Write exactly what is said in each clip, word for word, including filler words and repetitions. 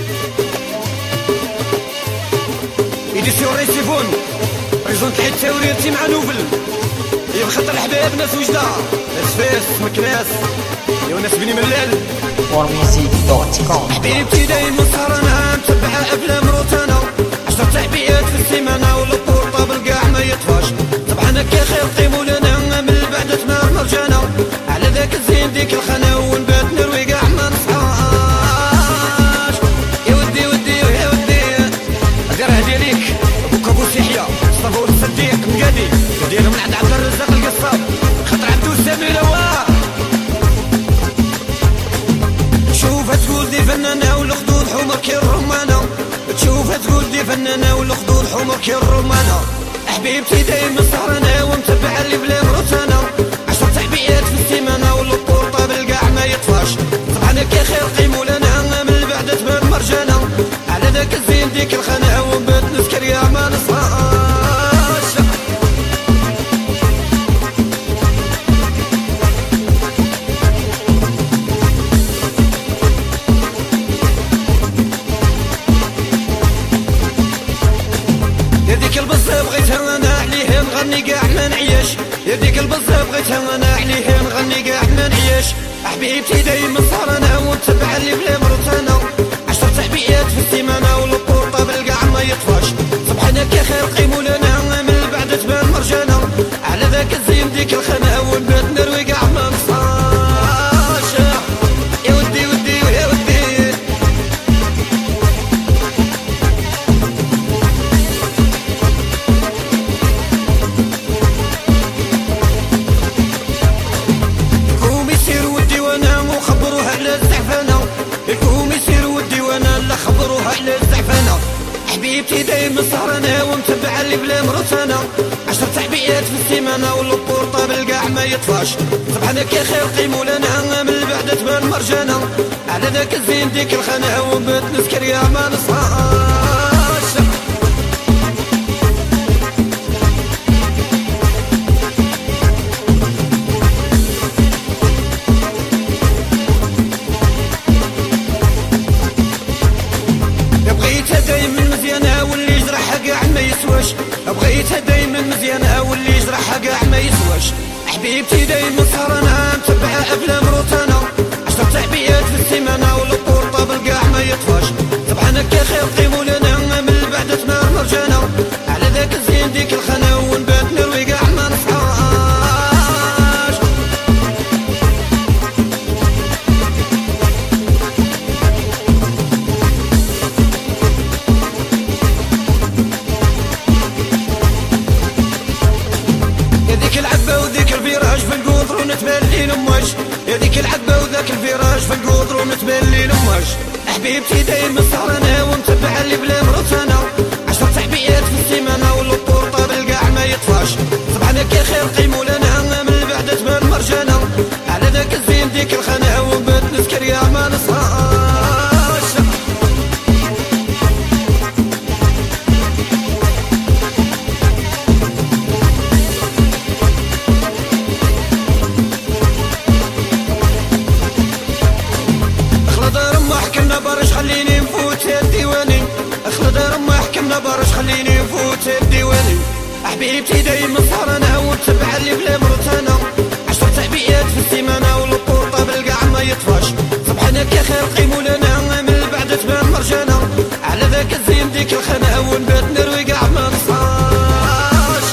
إديسيون ريسيفون ريزون تحيد تاوريرتي مع نوبل. يا خاطر الحبايب ناس وجدة ناس فاس مكناس يا ناس بني ملال فور ميوزيك دوت كوم. حبيبتي دايما سهرانة متبعة أفلام روتانا، عشرة تعبئات في السيمانة والبورطابل كاع ما يطفاش. طبعا هكا خير قيموا لنا من بعد تمام مرجانة، على ذاك الزين ديك الخنا ونبات نروي كاع ما نصحاش. يا ودي ودي يا ودي دير هدية ليك بوك ابو سيحية صافو الصديق مقادي ديرهم من عند عبد الرزاق القصاب خاطر عبدو السمير واه. تشوفها تقول دي فنانة والخدود حمر كي الرمانة، تشوفها تقول دي فنانة والخدود حمر كي الرمانة. حبيبتي دايما سهرانة ومتبعة اللي بلا مروتانة، عشر تعبئات في السيمانة والبورطابل كاع ما يطفاش. طبعا هكا خير قيموا لنا من بعد تبان مرجانة، على ذاك الزين ديك الخنا ونبات نسكر يا ما نصحاش. يا ديك البزة بغيتها انا عليها نغني كاع ما نعيش، يا ديك البزة بغيتها انا عليها نغني كاع ما نعيش. حبيبتي دايما سهرانة ومتبعة اللي بلا مروتانة، عشر تعبئات في السيمانة والبورطابل كاع ما يطفاش. صبحنا هكا خير قيموا لنا من بعد تبان مرجانة، على ذاك الزين ديك الخنا ونبات نروي كاع ما نصحاش. يا ودي ودي ويا ودي قوم يسير ودي وانا مخبروها على الزعفانة، قوم يسير ودي وانا لا خبروها على الزعفانة. حبيبتي دايما سهرانة ومتبعة اللي بلا مروتانة، عشر تعبئات في السيمانة والبورطابل كاع ما يطفاش. طبعا هكا خير قيموا لنا من بعد تبان مرجانة، على ذاك الزين ديك الخنا ونبات نسكر يا ما نصحاش. بغيتها دايما مزيانة واللي يجرحها كاع ما يسواش، بغيتها دايما مزيانة واللي يجرحها كاع ما يسواش. حبيبتي دايما سهرانة متبعة أفلام روتانا، عشر تعبئات في السيمانة والبورطابل كاع ما يطفاش. طبعا هكا خير قيموا لنا من بعد تمام مرجانة، على ذاك الزين ديك الخنا ونبات نروي كاع ما نصحاش. يا ديك العبة وذيك الفيراج في القطر ونتبلي لماش، يا ديك العبة وذاك الفيراج في القطر ونتبلي لماش. حبيبتي دايما سهرانة ومتبعة اللي بلا مروتانة، عشر تعبئات في السيمانة والبورطابل كاع ما يطفاش. طبعا هكا خير قيموا لنا من بعد تبان مرجانة، على ذاك الزين ديك الخنا ونبات نسكر يا ما نصحاش. اخلد رمح حكمنا برش خليني نفوت الديواني، اخلد رمح حكمنا برش خليني نفوت الديواني. حبيبتي دايما سهرانة ومتبعة اللي بلا مروتانة، عشر تعبئات في السيمانة والبورطابل كاع ما يطفاش. صبحنا هكا خير قيموا لنا من بعد تبان مرجانة، على ذاك الزين ديك الخنا ونبات نروي كاع ما نصحاش.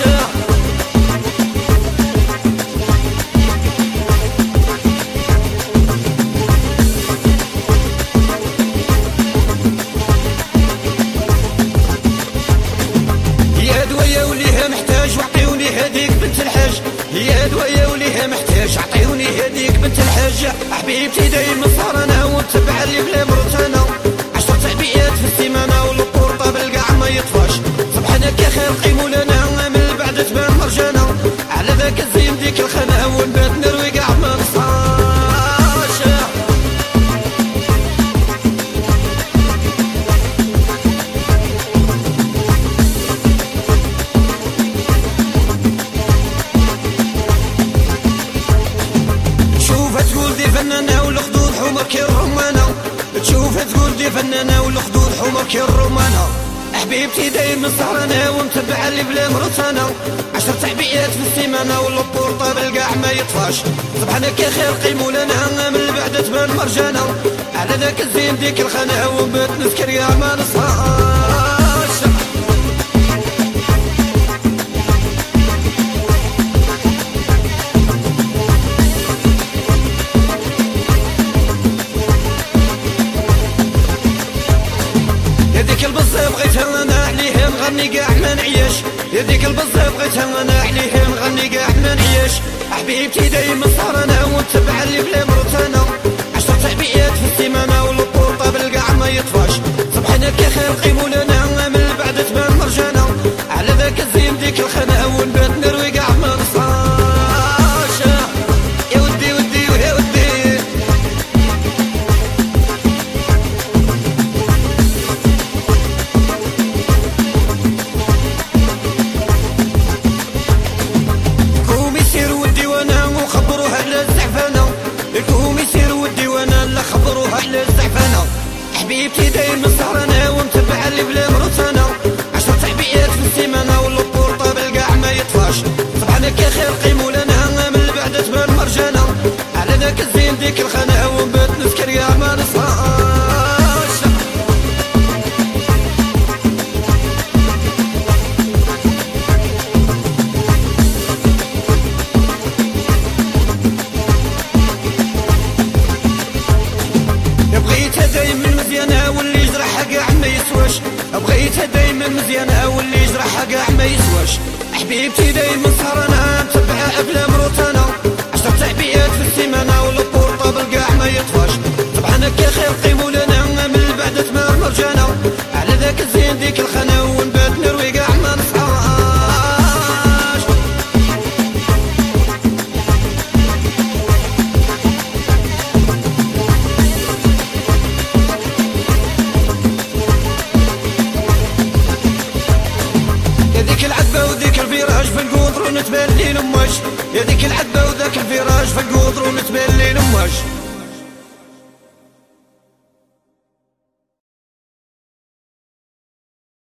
ودي فنانة والخدود حمر كي الرومانة. حبيبتي دايما سهرانة ومتبعة اللي بلا مرتانا. عشر تعبئات في السيمانة والبور طابل قاع ما يطفاش. سبحانك يا خير قيموا لنا من البعد تبان مرجانة. على ذاك الزين ديك الخانة وبات نذكر يا ما نصهاش. يديك البزة بغيتها انا عليها نغني قاع ما نعيش. يديك البزة بغيتها انا عليها نغني قاع ما نعيش. حبيبتي دايما سهرانة ومتبعة اللي بلا مرتانا. عشر تعبئات في السيمانة والبور طابل قاع ما يطفاش. سبحانك يا خير قيموا لنا من البعد تبان مرجانة. على ذاك الزين ديك الخنا ونبات نروي قاع ما نصهاش. يا ودي ودي ويا ودي قومي سير ودي وانا وخبروها على الزعفانة. قومي سير ودي وانا لا خبروها على الزعفانة. حبيبتي دايما سهرانة ومتبعة اللي بلا مرتانا. عشر تعبئات في السيمانة والبور طابل قاع ما يطفاش. سبحانك يا خير قيموا لنا من البعد تبان مرجانة. على ذاك الزين ديك الخانة ونبات نذكر يا ما نصهاش. بغيتها دايما مزيانة واللي يجرحها قاع ما يسواش. بغيتها دايما مزيانة واللي يجرحها قاع ما يسواش. حبيبتي دايما سهرانة متبعة بلا مروتانا. عشر تعبئات في السيمانة والبور طابل قاع ما يطفاش. سبحانك يا خير قيموا لنا من البعد تمار مرجانة. على ذاك الزين ديك الخنا ونبات نروي قاع ما نصهاش. يديك العذبة وذيك الفراش في القطر ونتبلي نماش. يديك العذبة وذاك الفراش في القطر ونتبلي نماش.